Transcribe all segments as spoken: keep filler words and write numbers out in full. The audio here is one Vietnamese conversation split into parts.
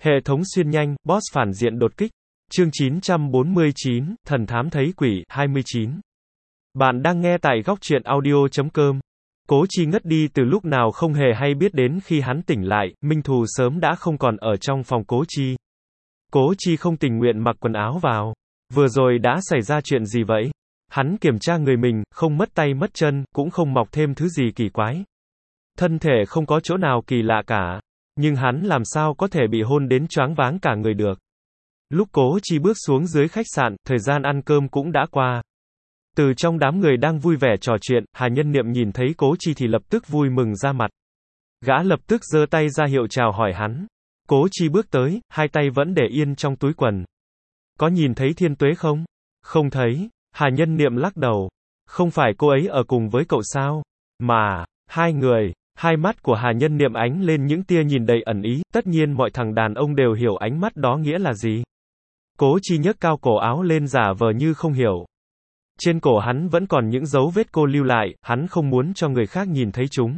Hệ thống xuyên nhanh, boss phản diện đột kích. Chương chín trăm bốn mươi chín, Thần thám thấy quỷ, hai mươi chín. Bạn đang nghe tại góc truyện audio chấm com. Cố Chi ngất đi từ lúc nào không hề hay biết, đến khi hắn tỉnh lại, Minh Thù sớm đã không còn ở trong phòng Cố Chi. Cố Chi không tình nguyện mặc quần áo vào. Vừa rồi đã xảy ra chuyện gì vậy? Hắn kiểm tra người mình, không mất tay mất chân, cũng không mọc thêm thứ gì kỳ quái. Thân thể không có chỗ nào kỳ lạ cả. Nhưng hắn làm sao có thể bị hôn đến choáng váng cả người được. Lúc Cố Chi bước xuống dưới khách sạn, thời gian ăn cơm cũng đã qua. Từ trong đám người đang vui vẻ trò chuyện, Hà Nhân Niệm nhìn thấy Cố Chi thì lập tức vui mừng ra mặt. Gã lập tức giơ tay ra hiệu chào hỏi hắn. Cố Chi bước tới, hai tay vẫn để yên trong túi quần. Có nhìn thấy Thiên Tuế không? Không thấy. Hà Nhân Niệm lắc đầu. Không phải cô ấy ở cùng với cậu sao? Mà, hai người. Hai mắt của Hà Nhân Niệm ánh lên những tia nhìn đầy ẩn ý, tất nhiên mọi thằng đàn ông đều hiểu ánh mắt đó nghĩa là gì. Cố Chi nhấc cao cổ áo lên giả vờ như không hiểu. Trên cổ hắn vẫn còn những dấu vết cô lưu lại, hắn không muốn cho người khác nhìn thấy chúng.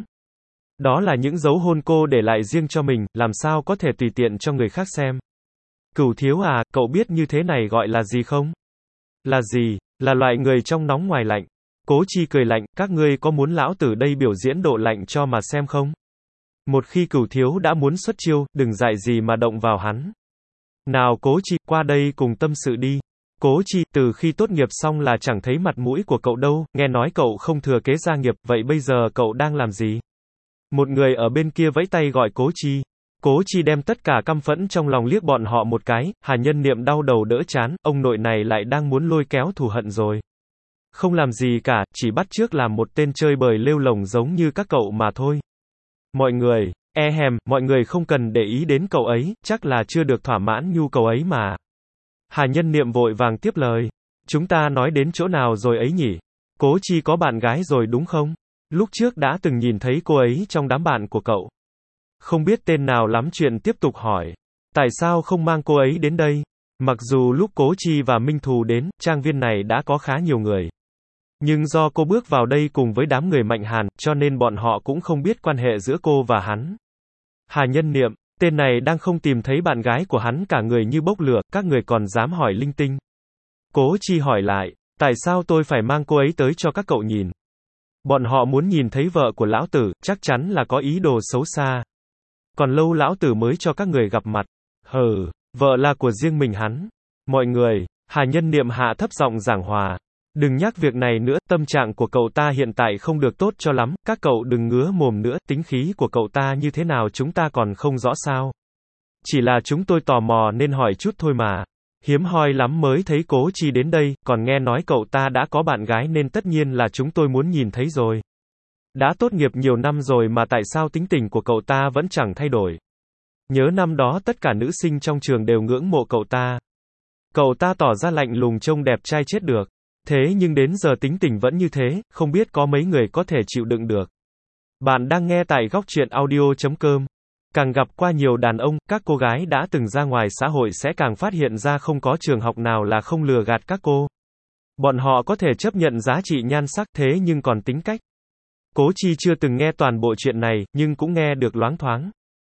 Đó là những dấu hôn cô để lại riêng cho mình, làm sao có thể tùy tiện cho người khác xem. Cửu thiếu à, cậu biết như thế này gọi là gì không? Là gì? Là loại người trong nóng ngoài lạnh. Cố Chi cười lạnh, các ngươi có muốn lão tử đây biểu diễn độ lạnh cho mà xem không? Một khi Cửu thiếu đã muốn xuất chiêu, đừng dại gì mà động vào hắn. Nào Cố Chi, qua đây cùng tâm sự đi. Cố Chi, từ khi tốt nghiệp xong là chẳng thấy mặt mũi của cậu đâu, nghe nói cậu không thừa kế gia nghiệp, vậy bây giờ cậu đang làm gì? Một người ở bên kia vẫy tay gọi Cố Chi. Cố Chi đem tất cả căm phẫn trong lòng liếc bọn họ một cái, Hà Nhân Niệm đau đầu đỡ chán, ông nội này lại đang muốn lôi kéo thù hận rồi. Không làm gì cả, chỉ bắt chước làm một tên chơi bời lêu lồng giống như các cậu mà thôi. Mọi người, e hèm, mọi người không cần để ý đến cậu ấy, chắc là chưa được thỏa mãn nhu cầu ấy mà. Hà Nhân Niệm vội vàng tiếp lời. Chúng ta nói đến chỗ nào rồi ấy nhỉ? Cố Chi có bạn gái rồi đúng không? Lúc trước đã từng nhìn thấy cô ấy trong đám bạn của cậu. Không biết tên nào lắm, chuyện tiếp tục hỏi. Tại sao không mang cô ấy đến đây? Mặc dù lúc Cố Chi và Minh Thù đến, trang viên này đã có khá nhiều người. Nhưng do cô bước vào đây cùng với đám người Mạnh Hàn, cho nên bọn họ cũng không biết quan hệ giữa cô và hắn. Hà Nhân Niệm, tên này đang không tìm thấy bạn gái của hắn, cả người như bốc lửa, các người còn dám hỏi linh tinh. Cố Chi hỏi lại, tại sao tôi phải mang cô ấy tới cho các cậu nhìn? Bọn họ muốn nhìn thấy vợ của lão tử, chắc chắn là có ý đồ xấu xa. Còn lâu lão tử mới cho các người gặp mặt. Hừ, vợ là của riêng mình hắn. Mọi người, Hà Nhân Niệm hạ thấp giọng giảng hòa. Đừng nhắc việc này nữa, tâm trạng của cậu ta hiện tại không được tốt cho lắm, các cậu đừng ngứa mồm nữa, tính khí của cậu ta như thế nào chúng ta còn không rõ sao. Chỉ là chúng tôi tò mò nên hỏi chút thôi mà. Hiếm hoi lắm mới thấy Cố Chi đến đây, còn nghe nói cậu ta đã có bạn gái nên tất nhiên là chúng tôi muốn nhìn thấy rồi. Đã tốt nghiệp nhiều năm rồi mà tại sao tính tình của cậu ta vẫn chẳng thay đổi. Nhớ năm đó tất cả nữ sinh trong trường đều ngưỡng mộ cậu ta. Cậu ta tỏ ra lạnh lùng trông đẹp trai chết được. Thế nhưng đến giờ tính tình vẫn như thế, không biết có mấy người có thể chịu đựng được. Bạn đang nghe tại góc truyện audio chấm com. Càng gặp qua nhiều đàn ông, các cô gái đã từng ra ngoài xã hội sẽ càng phát hiện ra không có trường học nào là không lừa gạt các cô. Bọn họ có thể chấp nhận giá trị nhan sắc, thế nhưng còn tính cách. Cố Chi chưa từng nghe toàn bộ chuyện này, nhưng cũng nghe được loáng thoáng.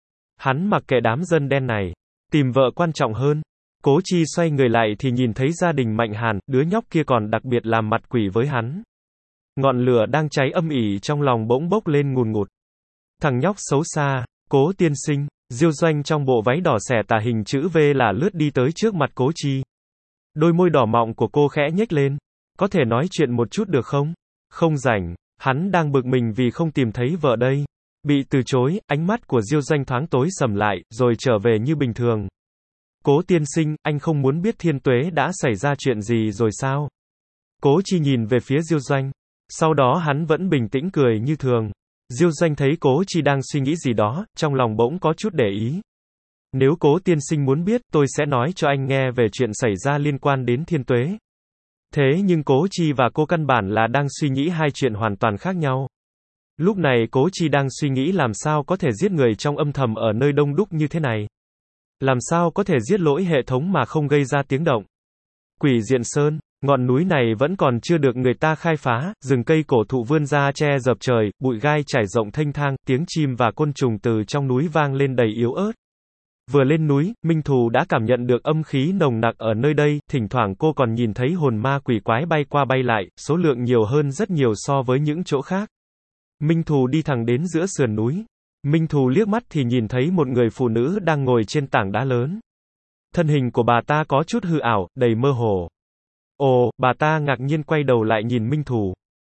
Hắn mặc kệ đám dân đen này. Tìm vợ quan trọng hơn. Cố Chi xoay người lại thì nhìn thấy gia đình Mạnh Hàn, đứa nhóc kia còn đặc biệt làm mặt quỷ với hắn. Ngọn lửa đang cháy âm ỉ trong lòng bỗng bốc lên ngùn ngụt. Thằng nhóc xấu xa, Cố tiên sinh, Diêu Doanh trong bộ váy đỏ xẻ tà hình chữ V là lướt đi tới trước mặt Cố Chi. Đôi môi đỏ mọng của cô khẽ nhếch lên. Có thể nói chuyện một chút được không? Không rảnh, hắn đang bực mình vì không tìm thấy vợ đây. Bị từ chối, ánh mắt của Diêu Doanh thoáng tối sầm lại, rồi trở về như bình thường. Cố tiên sinh, anh không muốn biết Thiên Tuế đã xảy ra chuyện gì rồi sao? Cố Chi nhìn về phía Diêu Doanh. Sau đó hắn vẫn bình tĩnh cười như thường. Diêu Doanh thấy Cố Chi đang suy nghĩ gì đó, trong lòng bỗng có chút để ý. Nếu Cố tiên sinh muốn biết, tôi sẽ nói cho anh nghe về chuyện xảy ra liên quan đến Thiên Tuế. Thế nhưng Cố Chi và cô căn bản là đang suy nghĩ hai chuyện hoàn toàn khác nhau. Lúc này Cố Chi đang suy nghĩ làm sao có thể giết người trong âm thầm ở nơi đông đúc như thế này. Làm sao có thể giết lỗi hệ thống mà không gây ra tiếng động. Quỷ Diện Sơn, ngọn núi này vẫn còn chưa được người ta khai phá, rừng cây cổ thụ vươn ra che dập trời, bụi gai trải rộng thênh thang, tiếng chim và côn trùng từ trong núi vang lên đầy yếu ớt. Vừa lên núi, Minh Thù đã cảm nhận được âm khí nồng nặc ở nơi đây, thỉnh thoảng cô còn nhìn thấy hồn ma quỷ quái bay qua bay lại, số lượng nhiều hơn rất nhiều so với những chỗ khác. Minh Thù đi thẳng đến giữa sườn núi. Minh Thù liếc mắt thì nhìn thấy một người phụ nữ đang ngồi trên tảng đá lớn. Thân hình của bà ta có chút hư ảo, đầy mơ hồ. Ồ, bà ta ngạc nhiên quay đầu lại nhìn Minh Thù.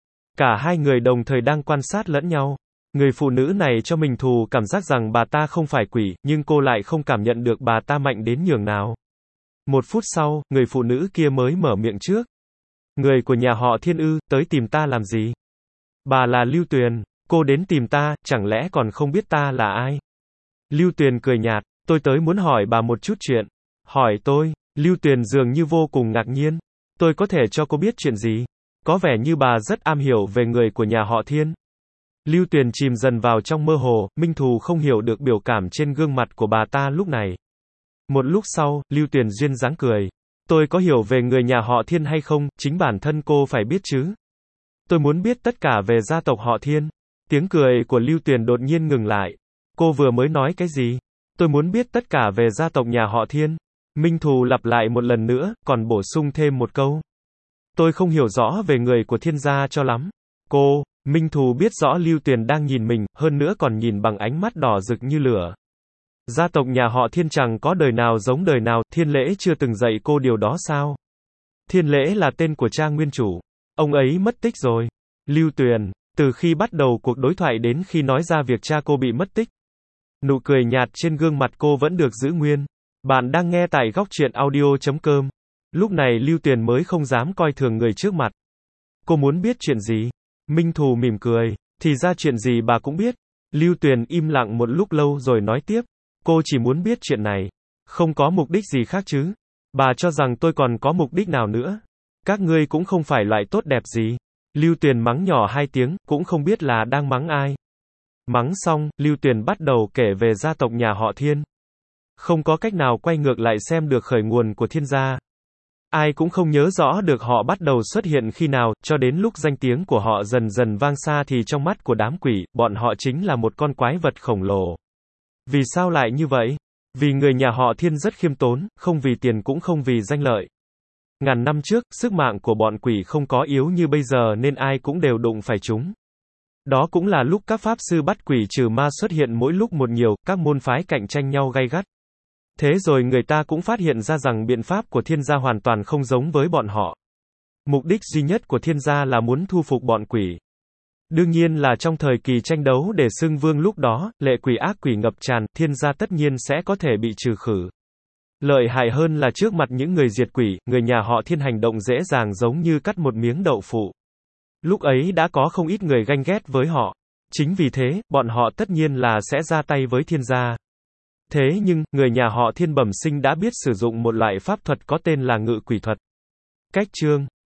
Cả hai người đồng thời đang quan sát lẫn nhau. Người phụ nữ này cho Minh Thù cảm giác rằng bà ta không phải quỷ, nhưng cô lại không cảm nhận được bà ta mạnh đến nhường nào. Một phút sau, người phụ nữ kia mới mở miệng trước. Người của nhà họ Thiên ư, tới tìm ta làm gì? Bà là Lưu Tuyền, cô đến tìm ta, chẳng lẽ còn không biết ta là ai? Lưu Tuyền cười nhạt, tôi tới muốn hỏi bà một chút chuyện. Hỏi tôi, Lưu Tuyền dường như vô cùng ngạc nhiên. Tôi có thể cho cô biết chuyện gì? Có vẻ như bà rất am hiểu về người của nhà họ Thiên. Lưu Tuyền chìm dần vào trong mơ hồ, Minh Thù không hiểu được biểu cảm trên gương mặt của bà ta lúc này. Một lúc sau, Lưu Tuyền duyên dáng cười. Tôi có hiểu về người nhà họ Thiên hay không, chính bản thân cô phải biết chứ. Tôi muốn biết tất cả về gia tộc họ Thiên. Tiếng cười của Lưu Tuyền đột nhiên ngừng lại. Cô vừa mới nói cái gì? Tôi muốn biết tất cả về gia tộc nhà họ Thiên. Minh Thù lặp lại một lần nữa, còn bổ sung thêm một câu. Tôi không hiểu rõ về người của Thiên gia cho lắm. Cô, Minh Thù biết rõ Lưu Tuyền đang nhìn mình, hơn nữa còn nhìn bằng ánh mắt đỏ rực như lửa. Gia tộc nhà họ Thiên chẳng có đời nào giống đời nào, Thiên Lễ chưa từng dạy cô điều đó sao? Thiên Lễ là tên của cha nguyên chủ. Ông ấy mất tích rồi. Lưu Tuyền, từ khi bắt đầu cuộc đối thoại đến khi nói ra việc cha cô bị mất tích. Nụ cười nhạt trên gương mặt cô vẫn được giữ nguyên. Bạn đang nghe tại góc truyện audio chấm com. Lúc này Lưu Tuyền mới không dám coi thường người trước mặt. Cô muốn biết chuyện gì? Minh Thù mỉm cười. Thì ra chuyện gì bà cũng biết. Lưu Tuyền im lặng một lúc lâu rồi nói tiếp. Cô chỉ muốn biết chuyện này. Không có mục đích gì khác chứ. Bà cho rằng tôi còn có mục đích nào nữa. Các ngươi cũng không phải loại tốt đẹp gì. Lưu Tuyền mắng nhỏ hai tiếng, cũng không biết là đang mắng ai. Mắng xong, Lưu Tuyền bắt đầu kể về gia tộc nhà họ Thiên. Không có cách nào quay ngược lại xem được khởi nguồn của Thiên gia. Ai cũng không nhớ rõ được họ bắt đầu xuất hiện khi nào, cho đến lúc danh tiếng của họ dần dần vang xa thì trong mắt của đám quỷ, bọn họ chính là một con quái vật khổng lồ. Vì sao lại như vậy? Vì người nhà họ Thiên rất khiêm tốn, không vì tiền cũng không vì danh lợi. Ngàn năm trước, sức mạnh của bọn quỷ không có yếu như bây giờ nên ai cũng đều đụng phải chúng. Đó cũng là lúc các pháp sư bắt quỷ trừ ma xuất hiện mỗi lúc một nhiều, các môn phái cạnh tranh nhau gay gắt. Thế rồi người ta cũng phát hiện ra rằng biện pháp của Thiên gia hoàn toàn không giống với bọn họ. Mục đích duy nhất của Thiên gia là muốn thu phục bọn quỷ. Đương nhiên là trong thời kỳ tranh đấu để xưng vương lúc đó, lệ quỷ ác quỷ ngập tràn, Thiên gia tất nhiên sẽ có thể bị trừ khử. Lợi hại hơn là trước mặt những người diệt quỷ, người nhà họ Thiên hành động dễ dàng giống như cắt một miếng đậu phụ. Lúc ấy đã có không ít người ganh ghét với họ. Chính vì thế, bọn họ tất nhiên là sẽ ra tay với Thiên gia. Thế nhưng, người nhà họ Thiên bẩm sinh đã biết sử dụng một loại pháp thuật có tên là ngự quỷ thuật. Cách chương